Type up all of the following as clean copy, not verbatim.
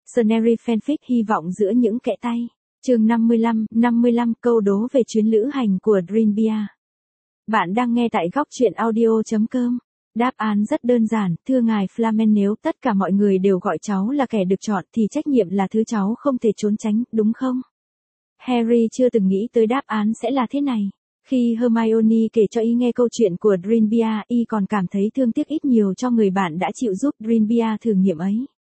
Scenery fanfic hy vọng giữa những kẽ tay. Chương 55 câu đố về chuyến lữ hành của Dreambia. Bạn đang nghe tại góc truyện audio.com. Đáp án rất đơn giản, thưa ngài Flamen, nếu tất cả mọi người đều gọi cháu là kẻ được chọn thì trách nhiệm là thứ cháu không thể trốn tránh, đúng không? Harry chưa từng nghĩ tới đáp án sẽ là thế này. Khi Hermione kể cho y nghe câu chuyện của Dreambia, y còn cảm thấy thương tiếc ít nhiều cho người bạn đã chịu giúp Dreambia thử nghiệm ấy.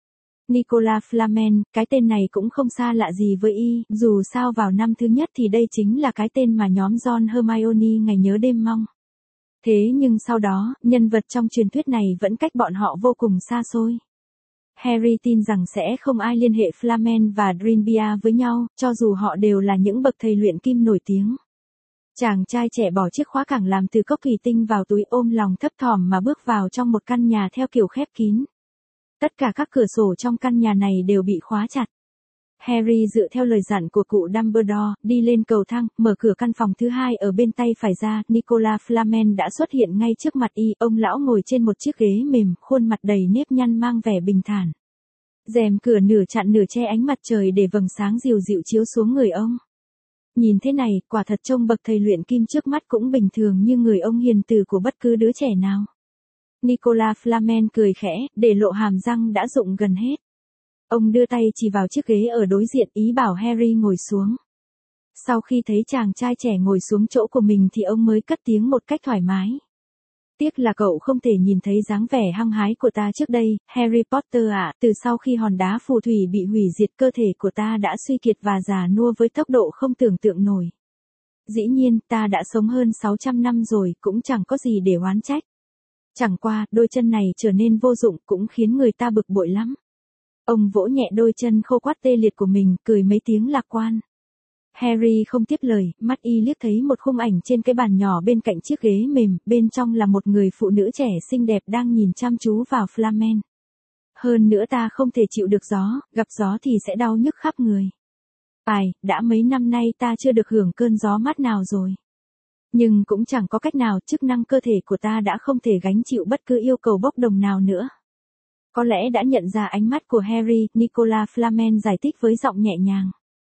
Nicolas Flamel, cái tên này cũng không xa lạ gì với y, dù sao vào năm thứ nhất thì đây chính là cái tên mà nhóm Ron Hermione ngày nhớ đêm mong. Thế nhưng sau đó, nhân vật trong truyền thuyết này vẫn cách bọn họ vô cùng xa xôi. Harry tin rằng sẽ không ai liên hệ Flamel và Dreambia với nhau, cho dù họ đều là những bậc thầy luyện kim nổi tiếng. Chàng trai trẻ bỏ chiếc khóa cảng làm từ cốc thủy tinh vào túi, ôm lòng thấp thỏm mà bước vào trong một căn nhà theo kiểu khép kín. Tất cả các cửa sổ trong căn nhà này đều bị khóa chặt. Harry dựa theo lời dặn của cụ Dumbledore, đi lên cầu thang, mở cửa căn phòng thứ hai ở bên tay phải ra. Nicolas Flamel đã xuất hiện ngay trước mặt y, ông lão ngồi trên một chiếc ghế mềm, khuôn mặt đầy nếp nhăn mang vẻ bình thản. Rèm cửa nửa chặn nửa che ánh mặt trời để vầng sáng dịu dịu chiếu xuống người ông. Nhìn thế này, quả thật trông bậc thầy luyện kim trước mắt cũng bình thường như người ông hiền từ của bất cứ đứa trẻ nào. Nicolas Flamel cười khẽ, để lộ hàm răng đã rụng gần hết. Ông đưa tay chỉ vào chiếc ghế ở đối diện, ý bảo Harry ngồi xuống. Sau khi thấy chàng trai trẻ ngồi xuống chỗ của mình thì ông mới cất tiếng một cách thoải mái. Tiếc là cậu không thể nhìn thấy dáng vẻ hăng hái của ta trước đây, Harry Potter ạ. Từ sau khi hòn đá phù thủy bị hủy diệt, cơ thể của ta đã suy kiệt và già nua với tốc độ không tưởng tượng nổi. Dĩ nhiên, ta đã sống hơn 600 năm rồi, cũng chẳng có gì để oán trách. Chẳng qua, đôi chân này trở nên vô dụng cũng khiến người ta bực bội lắm. Ông vỗ nhẹ đôi chân khô quắt tê liệt của mình, cười mấy tiếng lạc quan. Harry không tiếp lời, mắt y liếc thấy một khung ảnh trên cái bàn nhỏ bên cạnh chiếc ghế mềm, bên trong là một người phụ nữ trẻ xinh đẹp đang nhìn chăm chú vào Flamel. Hơn nữa ta không thể chịu được gió, gặp gió thì sẽ đau nhức khắp người. Đã mấy năm nay ta chưa được hưởng cơn gió mát nào rồi. Nhưng cũng chẳng có cách nào, chức năng cơ thể của ta đã không thể gánh chịu bất cứ yêu cầu bốc đồng nào nữa. Có lẽ đã nhận ra ánh mắt của Harry, Nicolas Flamel giải thích với giọng nhẹ nhàng.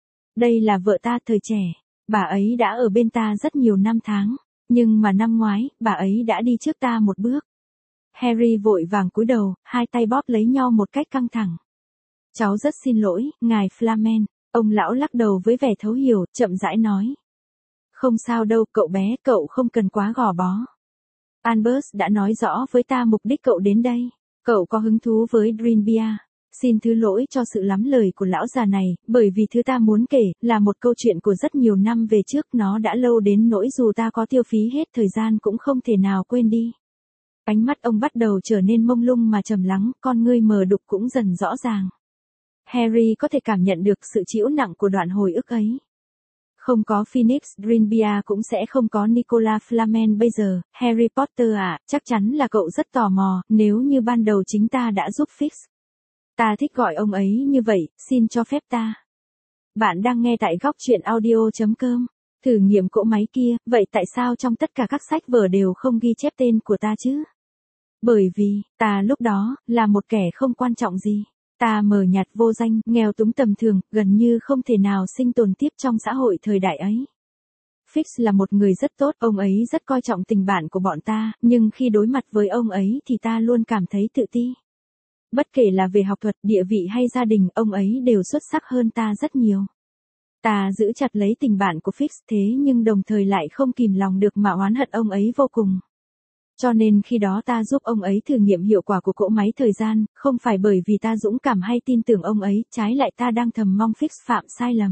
Đây là vợ ta thời trẻ, bà ấy đã ở bên ta rất nhiều năm tháng, nhưng mà năm ngoái, bà ấy đã đi trước ta một bước. Harry vội vàng cúi đầu, hai tay bóp lấy nhau một cách căng thẳng. Cháu rất xin lỗi, ngài Flamel. Ông lão lắc đầu với vẻ thấu hiểu, chậm rãi nói. Không sao đâu cậu bé, cậu không cần quá gò bó. Albus đã nói rõ với ta mục đích cậu đến đây. Cậu có hứng thú với Dreambia. Xin thứ lỗi cho sự lắm lời của lão già này, bởi vì thứ ta muốn kể là một câu chuyện của rất nhiều năm về trước, nó đã lâu đến nỗi dù ta có tiêu phí hết thời gian cũng không thể nào quên đi. Ánh mắt ông bắt đầu trở nên mông lung mà trầm lắng, con ngươi mờ đục cũng dần rõ ràng. Harry có thể cảm nhận được sự trĩu nặng của đoạn hồi ức ấy. Không có Phoenix Dreambia cũng sẽ không có Nicolas Flamel bây giờ. Harry Potter ạ, chắc chắn là cậu rất tò mò, nếu như ban đầu chính ta đã giúp Fix. Ta thích gọi ông ấy như vậy, xin cho phép ta. Bạn đang nghe tại góc truyện audio.com. Thử nghiệm cỗ máy kia, vậy tại sao trong tất cả các sách vở đều không ghi chép tên của ta chứ? Bởi vì, ta lúc đó, là một kẻ không quan trọng gì. Ta mờ nhạt vô danh, nghèo túng tầm thường, gần như không thể nào sinh tồn tiếp trong xã hội thời đại ấy. Fix là một người rất tốt, ông ấy rất coi trọng tình bạn của bọn ta, nhưng khi đối mặt với ông ấy thì ta luôn cảm thấy tự ti. Bất kể là về học thuật, địa vị hay gia đình, ông ấy đều xuất sắc hơn ta rất nhiều. Ta giữ chặt lấy tình bạn của Fix thế nhưng đồng thời lại không kìm lòng được mà oán hận ông ấy vô cùng. Cho nên khi đó ta giúp ông ấy thử nghiệm hiệu quả của cỗ máy thời gian, không phải bởi vì ta dũng cảm hay tin tưởng ông ấy, trái lại ta đang thầm mong Fix phạm sai lầm.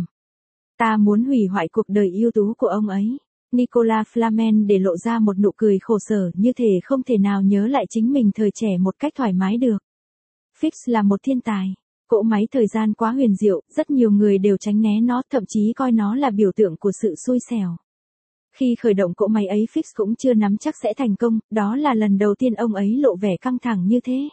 Ta muốn hủy hoại cuộc đời ưu tú của ông ấy. Nicolas Flamel để lộ ra một nụ cười khổ sở, như thể không thể nào nhớ lại chính mình thời trẻ một cách thoải mái được. Fix là một thiên tài. Cỗ máy thời gian quá huyền diệu, rất nhiều người đều tránh né nó, thậm chí coi nó là biểu tượng của sự xui xẻo. Khi khởi động cỗ máy ấy Fix cũng chưa nắm chắc sẽ thành công, đó là lần đầu tiên ông ấy lộ vẻ căng thẳng như thế.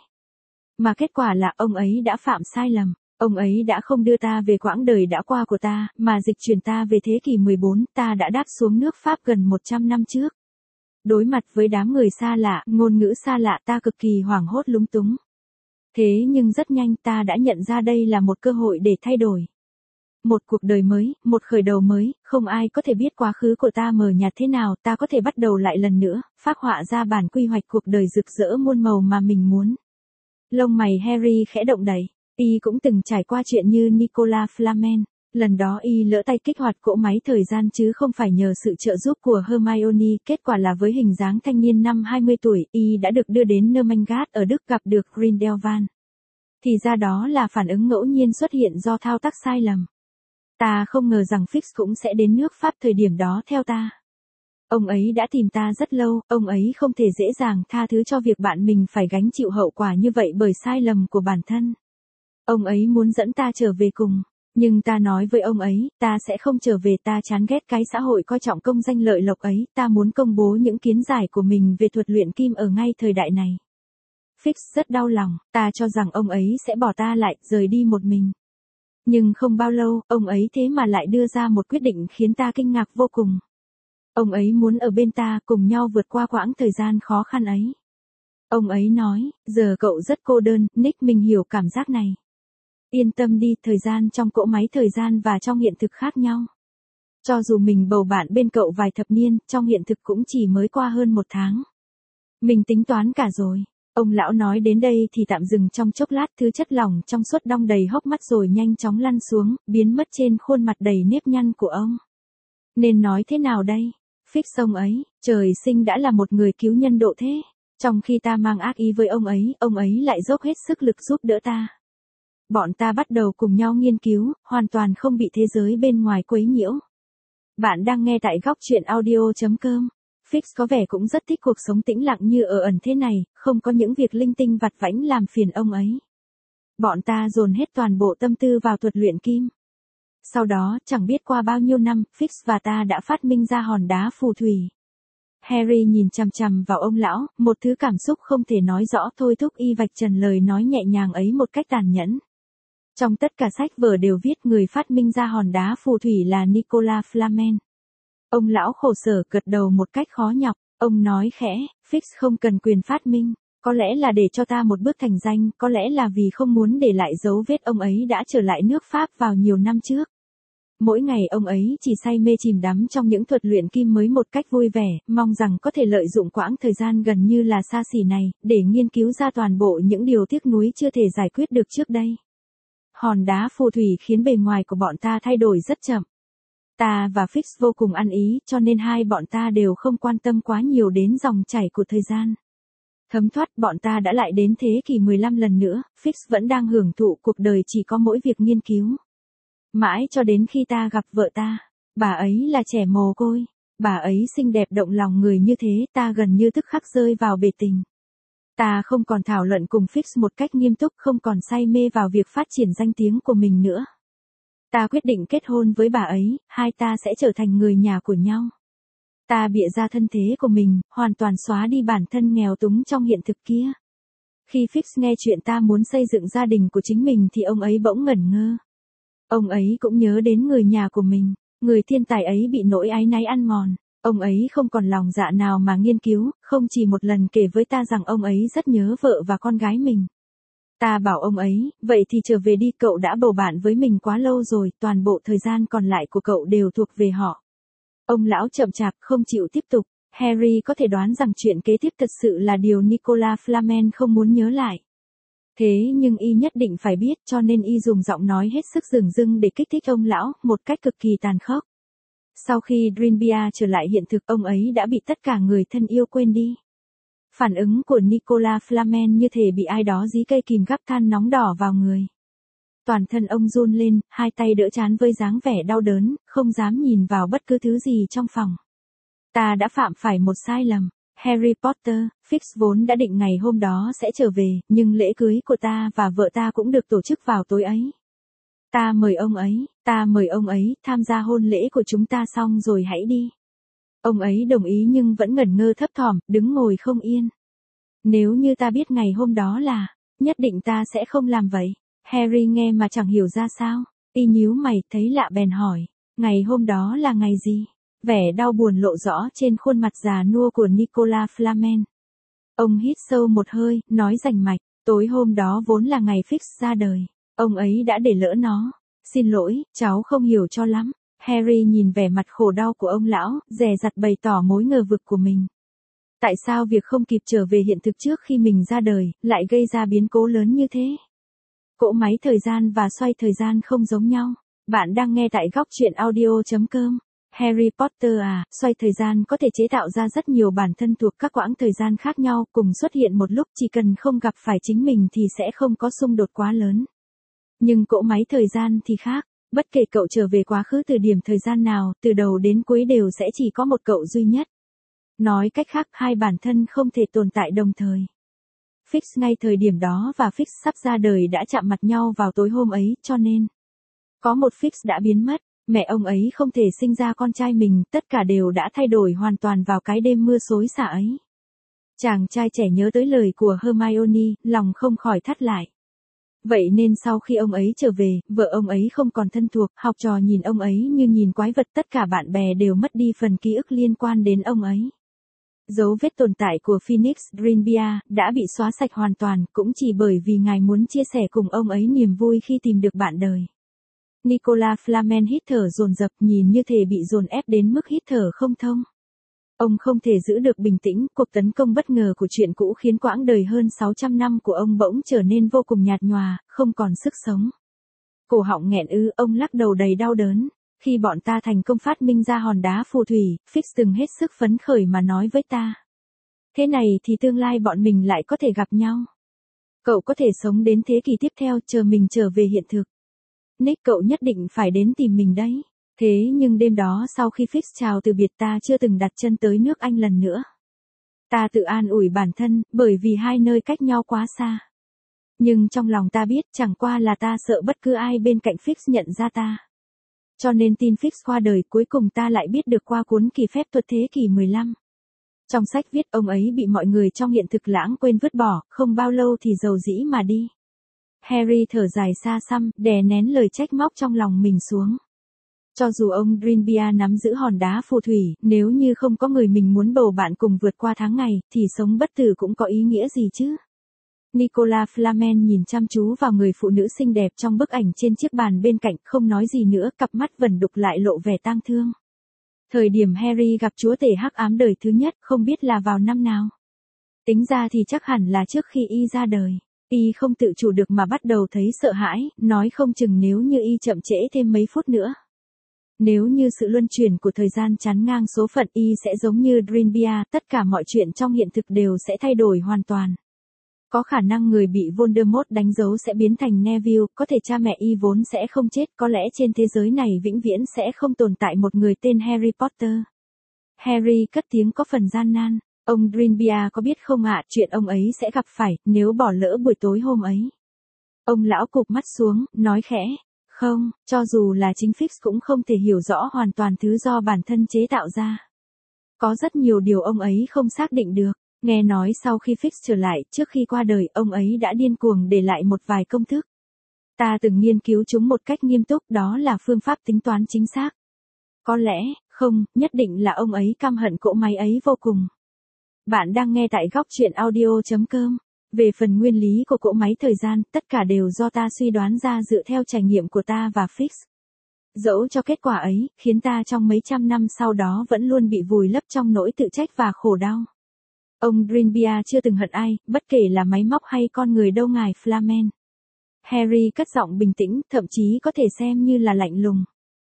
Mà kết quả là ông ấy đã phạm sai lầm. Ông ấy đã không đưa ta về quãng đời đã qua của ta, mà dịch chuyển ta về thế kỷ 14, ta đã đáp xuống nước Pháp gần 100 năm trước. Đối mặt với đám người xa lạ, ngôn ngữ xa lạ, ta cực kỳ hoảng hốt lúng túng. Thế nhưng rất nhanh ta đã nhận ra đây là một cơ hội để thay đổi. Một cuộc đời mới, một khởi đầu mới, không ai có thể biết quá khứ của ta mờ nhạt thế nào, ta có thể bắt đầu lại lần nữa, phác họa ra bản quy hoạch cuộc đời rực rỡ muôn màu mà mình muốn. Lông mày Harry khẽ động đậy, y cũng từng trải qua chuyện như Nicolas Flamel. Lần đó y lỡ tay kích hoạt cỗ máy thời gian chứ không phải nhờ sự trợ giúp của Hermione, kết quả là với hình dáng thanh niên năm 20 tuổi, y đã được đưa đến Nermangard ở Đức gặp được Grindelwald. Thì ra đó là phản ứng ngẫu nhiên xuất hiện do thao tác sai lầm. Ta không ngờ rằng Fix cũng sẽ đến nước Pháp thời điểm đó theo ta. Ông ấy đã tìm ta rất lâu, ông ấy không thể dễ dàng tha thứ cho việc bạn mình phải gánh chịu hậu quả như vậy bởi sai lầm của bản thân. Ông ấy muốn dẫn ta trở về cùng. Nhưng ta nói với ông ấy, ta sẽ không trở về, ta chán ghét cái xã hội coi trọng công danh lợi lộc ấy, ta muốn công bố những kiến giải của mình về thuật luyện kim ở ngay thời đại này. Fix rất đau lòng, ta cho rằng ông ấy sẽ bỏ ta lại, rời đi một mình. Nhưng không bao lâu, ông ấy thế mà lại đưa ra một quyết định khiến ta kinh ngạc vô cùng. Ông ấy muốn ở bên ta, cùng nhau vượt qua quãng thời gian khó khăn ấy. Ông ấy nói, giờ cậu rất cô đơn, Nick, mình hiểu cảm giác này. Yên tâm đi, thời gian trong cỗ máy thời gian và trong hiện thực khác nhau. Cho dù mình bầu bạn bên cậu vài thập niên, trong hiện thực cũng chỉ mới qua hơn 1 tháng. Mình tính toán cả rồi. Ông lão nói đến đây thì tạm dừng trong chốc lát, thứ chất lỏng trong suốt đong đầy hốc mắt rồi nhanh chóng lăn xuống, biến mất trên khuôn mặt đầy nếp nhăn của ông. Nên nói thế nào đây? Fix ông ấy, trời sinh đã là một người cứu nhân độ thế. Trong khi ta mang ác ý với ông ấy lại dốc hết sức lực giúp đỡ ta. Bọn ta bắt đầu cùng nhau nghiên cứu, hoàn toàn không bị thế giới bên ngoài quấy nhiễu. Bạn đang nghe tại góc truyện audio.com. Fix có vẻ cũng rất thích cuộc sống tĩnh lặng như ở ẩn thế này, không có những việc linh tinh vặt vãnh làm phiền ông ấy. Bọn ta dồn hết toàn bộ tâm tư vào thuật luyện kim. Sau đó, chẳng biết qua bao nhiêu năm, Fix và ta đã phát minh ra hòn đá phù thủy. Harry nhìn chằm chằm vào ông lão, một thứ cảm xúc không thể nói rõ thôi thúc y vạch trần lời nói nhẹ nhàng ấy một cách tàn nhẫn. Trong tất cả sách vở đều viết người phát minh ra hòn đá phù thủy là Nicolas Flamel. Ông lão khổ sở gật đầu một cách khó nhọc, ông nói khẽ, Fix không cần quyền phát minh, có lẽ là để cho ta một bước thành danh, có lẽ là vì không muốn để lại dấu vết ông ấy đã trở lại nước Pháp vào nhiều năm trước. Mỗi ngày ông ấy chỉ say mê chìm đắm trong những thuật luyện kim mới một cách vui vẻ, mong rằng có thể lợi dụng quãng thời gian gần như là xa xỉ này, để nghiên cứu ra toàn bộ những điều tiếc nuối chưa thể giải quyết được trước đây. Hòn đá phù thủy khiến bề ngoài của bọn ta thay đổi rất chậm. Ta và Fix vô cùng ăn ý, cho nên hai bọn ta đều không quan tâm quá nhiều đến dòng chảy của thời gian. Thấm thoát, bọn ta đã lại đến thế kỷ 15 lần nữa, Fix vẫn đang hưởng thụ cuộc đời chỉ có mỗi việc nghiên cứu. Mãi cho đến khi ta gặp vợ ta, bà ấy là trẻ mồ côi, bà ấy xinh đẹp động lòng người như thế, ta gần như tức khắc rơi vào bể tình. Ta không còn thảo luận cùng Fix một cách nghiêm túc, không còn say mê vào việc phát triển danh tiếng của mình nữa. Ta quyết định kết hôn với bà ấy, hai ta sẽ trở thành người nhà của nhau. Ta bịa ra thân thế của mình, hoàn toàn xóa đi bản thân nghèo túng trong hiện thực kia. Khi Fix nghe chuyện ta muốn xây dựng gia đình của chính mình thì ông ấy bỗng ngẩn ngơ. Ông ấy cũng nhớ đến người nhà của mình, người thiên tài ấy bị nỗi áy náy ăn mòn. Ông ấy không còn lòng dạ nào mà nghiên cứu, không chỉ một lần kể với ta rằng ông ấy rất nhớ vợ và con gái mình. Ta bảo ông ấy, vậy thì trở về đi, cậu đã bầu bạn với mình quá lâu rồi, toàn bộ thời gian còn lại của cậu đều thuộc về họ. Ông lão chậm chạp không chịu tiếp tục, Harry có thể đoán rằng chuyện kế tiếp thật sự là điều Nicolas Flamel không muốn nhớ lại. Thế nhưng y nhất định phải biết, cho nên y dùng giọng nói hết sức dửng dưng để kích thích ông lão, một cách cực kỳ tàn khốc. Sau khi Grindelwald trở lại hiện thực, ông ấy đã bị tất cả người thân yêu quên đi. Phản ứng của Nicolas Flamel như thể bị ai đó dí cây kìm gắp than nóng đỏ vào người. Toàn thân ông run lên, hai tay đỡ trán với dáng vẻ đau đớn, không dám nhìn vào bất cứ thứ gì trong phòng. Ta đã phạm phải một sai lầm. Harry Potter, Fix vốn đã định ngày hôm đó sẽ trở về, nhưng lễ cưới của ta và vợ ta cũng được tổ chức vào tối ấy. Ta mời ông ấy tham gia hôn lễ của chúng ta xong rồi hãy đi. Ông ấy đồng ý nhưng vẫn ngẩn ngơ thấp thỏm, đứng ngồi không yên. Nếu như ta biết ngày hôm đó là, nhất định ta sẽ không làm vậy. Harry nghe mà chẳng hiểu ra sao, y nhíu mày, thấy lạ bèn hỏi, ngày hôm đó là ngày gì? Vẻ đau buồn lộ rõ trên khuôn mặt già nua của Nicolas Flamel. Ông hít sâu một hơi, nói rành mạch, Tối hôm đó vốn là ngày Fix ra đời. Ông ấy đã để lỡ nó. Xin lỗi, cháu không hiểu cho lắm. Harry nhìn vẻ mặt khổ đau của ông lão, dè dặt bày tỏ mối ngờ vực của mình. Tại sao việc không kịp trở về hiện thực trước khi mình ra đời, lại gây ra biến cố lớn như thế? Cỗ máy thời gian và xoay thời gian không giống nhau. Bạn đang nghe tại góc truyện audio.com. Harry Potter à, xoay thời gian có thể chế tạo ra rất nhiều bản thân thuộc các quãng thời gian khác nhau cùng xuất hiện một lúc, chỉ cần không gặp phải chính mình thì sẽ không có xung đột quá lớn. Nhưng cỗ máy thời gian thì khác, bất kể cậu trở về quá khứ từ điểm thời gian nào, từ đầu đến cuối đều sẽ chỉ có một cậu duy nhất. Nói cách khác, hai bản thân không thể tồn tại đồng thời. Fix ngay thời điểm đó và Fix sắp ra đời đã chạm mặt nhau vào tối hôm ấy, cho nên có một Fix đã biến mất, mẹ ông ấy không thể sinh ra con trai mình, tất cả đều đã thay đổi hoàn toàn vào cái đêm mưa xối xả ấy. Chàng trai trẻ nhớ tới lời của Hermione, lòng không khỏi thắt lại. Vậy nên sau khi ông ấy trở về, vợ ông ấy không còn thân thuộc, học trò nhìn ông ấy như nhìn quái vật, tất cả bạn bè đều mất đi phần ký ức liên quan đến ông ấy. Dấu vết tồn tại của Phoenix Greenbeard đã bị xóa sạch hoàn toàn, cũng chỉ bởi vì ngài muốn chia sẻ cùng ông ấy niềm vui khi tìm được bạn đời. Nicolas Flamel hít thở dồn dập, nhìn như thể bị dồn ép đến mức hít thở không thông. Ông không thể giữ được bình tĩnh, cuộc tấn công bất ngờ của chuyện cũ khiến quãng đời hơn 600 năm của ông bỗng trở nên vô cùng nhạt nhòa, không còn sức sống. Cổ họng nghẹn ứ, ông lắc đầu đầy đau đớn. Khi bọn ta thành công phát minh ra hòn đá phù thủy, Fix từng hết sức phấn khởi mà nói với ta. Thế này thì tương lai bọn mình lại có thể gặp nhau. Cậu có thể sống đến thế kỷ tiếp theo, chờ mình trở về hiện thực. Nick, cậu nhất định phải đến tìm mình đấy. Thế nhưng đêm đó sau khi Fix chào từ biệt, ta chưa từng đặt chân tới nước Anh lần nữa. Ta tự an ủi bản thân, bởi vì hai nơi cách nhau quá xa. Nhưng trong lòng ta biết chẳng qua là ta sợ bất cứ ai bên cạnh Fix nhận ra ta. Cho nên tin Fix qua đời, cuối cùng ta lại biết được qua cuốn Kỳ phép thuật thế kỷ 15. Trong sách viết ông ấy bị mọi người trong hiện thực lãng quên vứt bỏ, không bao lâu thì dầu dĩ mà đi. Harry thở dài xa xăm, đè nén lời trách móc trong lòng mình xuống. Cho dù ông Greenbeard nắm giữ hòn đá phù thủy, nếu như không có người mình muốn bầu bạn cùng vượt qua tháng ngày, thì sống bất tử cũng có ý nghĩa gì chứ? Nicolas Flamel nhìn chăm chú vào người phụ nữ xinh đẹp trong bức ảnh trên chiếc bàn bên cạnh, không nói gì nữa, cặp mắt vẩn đục lại lộ vẻ tang thương. Thời điểm Harry gặp chúa tể hắc ám đời thứ nhất, không biết là vào năm nào. Tính ra thì chắc hẳn là trước khi y ra đời. Y không tự chủ được mà bắt đầu thấy sợ hãi, nói không chừng nếu như y chậm trễ thêm mấy phút nữa. Nếu như sự luân chuyển của thời gian chắn ngang số phận, y sẽ giống như Greenbeard, tất cả mọi chuyện trong hiện thực đều sẽ thay đổi hoàn toàn. Có khả năng người bị Voldemort đánh dấu sẽ biến thành Neville, có thể cha mẹ y vốn sẽ không chết, có lẽ trên thế giới này vĩnh viễn sẽ không tồn tại một người tên Harry Potter. Harry cất tiếng có phần gian nan. Ông Greenbeard có biết không ạ, chuyện ông ấy sẽ gặp phải, nếu bỏ lỡ buổi tối hôm ấy. Ông lão cụp mắt xuống, nói khẽ. Không, cho dù là chính Fix cũng không thể hiểu rõ hoàn toàn thứ do bản thân chế tạo ra. Có rất nhiều điều ông ấy không xác định được. Nghe nói sau khi Fix trở lại, trước khi qua đời, ông ấy đã điên cuồng để lại một vài công thức. Ta từng nghiên cứu chúng một cách nghiêm túc, đó là phương pháp tính toán chính xác. Có lẽ, không, nhất định là ông ấy căm hận cỗ máy ấy vô cùng. Bạn đang nghe tại góc truyện audio.com. Về phần nguyên lý của cỗ máy thời gian, tất cả đều do ta suy đoán ra dựa theo trải nghiệm của ta và Fix. Dẫu cho kết quả ấy, khiến ta trong mấy trăm năm sau đó vẫn luôn bị vùi lấp trong nỗi tự trách và khổ đau. Ông Greenbeard chưa từng hận ai, bất kể là máy móc hay con người đâu ngài Flamel. Harry cất giọng bình tĩnh, thậm chí có thể xem như là lạnh lùng.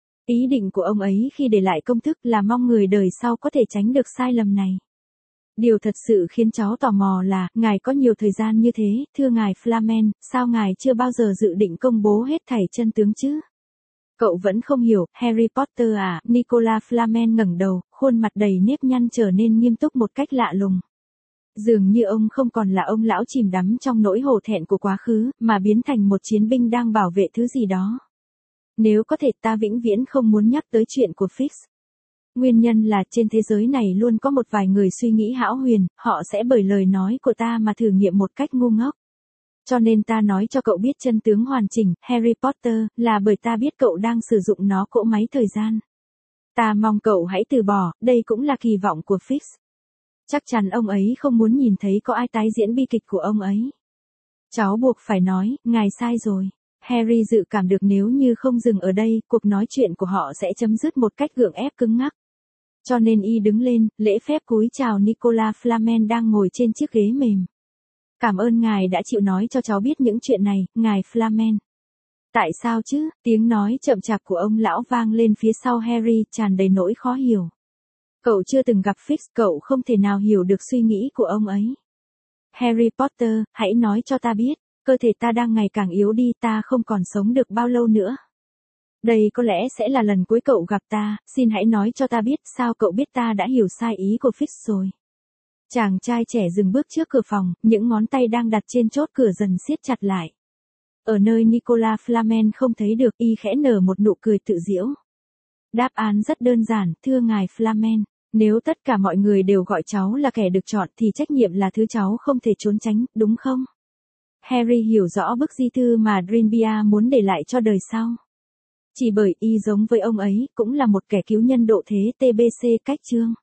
Ý định của ông ấy khi để lại công thức là mong người đời sau có thể tránh được sai lầm này. Điều thật sự khiến cháu tò mò là, ngài có nhiều thời gian như thế, thưa ngài Flamel, sao ngài chưa bao giờ dự định công bố hết thảy chân tướng chứ? Cậu vẫn không hiểu, Harry Potter à? Nicolas Flamel ngẩng đầu, khuôn mặt đầy nếp nhăn trở nên nghiêm túc một cách lạ lùng. Dường như ông không còn là ông lão chìm đắm trong nỗi hổ thẹn của quá khứ, mà biến thành một chiến binh đang bảo vệ thứ gì đó. Nếu có thể, ta vĩnh viễn không muốn nhắc tới chuyện của Fix. Nguyên nhân là trên thế giới này luôn có một vài người suy nghĩ hão huyền, họ sẽ bởi lời nói của ta mà thử nghiệm một cách ngu ngốc. Cho nên ta nói cho cậu biết chân tướng hoàn chỉnh, Harry Potter, là bởi ta biết cậu đang sử dụng nó cỗ máy thời gian. Ta mong cậu hãy từ bỏ, đây cũng là kỳ vọng của Fix. Chắc chắn ông ấy không muốn nhìn thấy có ai tái diễn bi kịch của ông ấy. Cháu buộc phải nói, ngài sai rồi. Harry dự cảm được nếu như không dừng ở đây, cuộc nói chuyện của họ sẽ chấm dứt một cách gượng ép cứng ngắc. Cho nên y đứng lên, lễ phép cúi chào Nicolas Flamel đang ngồi trên chiếc ghế mềm. Cảm ơn ngài đã chịu nói cho cháu biết những chuyện này, ngài Flamel. Tại sao chứ, tiếng nói chậm chạp của ông lão vang lên phía sau Harry tràn đầy nỗi khó hiểu. Cậu chưa từng gặp Fix, cậu không thể nào hiểu được suy nghĩ của ông ấy. Harry Potter, hãy nói cho ta biết, cơ thể ta đang ngày càng yếu đi, ta không còn sống được bao lâu nữa. Đây có lẽ sẽ là lần cuối cậu gặp ta, xin hãy nói cho ta biết sao cậu biết ta đã hiểu sai ý của Fix rồi. Chàng trai trẻ dừng bước trước cửa phòng, những ngón tay đang đặt trên chốt cửa dần siết chặt lại. Ở nơi Nicolas Flamel không thấy được, y khẽ nở một nụ cười tự giễu. Đáp án rất đơn giản, thưa ngài Flamel. Nếu tất cả mọi người đều gọi cháu là kẻ được chọn thì trách nhiệm là thứ cháu không thể trốn tránh, đúng không? Harry hiểu rõ bức di thư mà Grinbia muốn để lại cho đời sau. Chỉ bởi y giống với ông ấy, cũng là một kẻ cứu nhân độ thế TBC cách chương.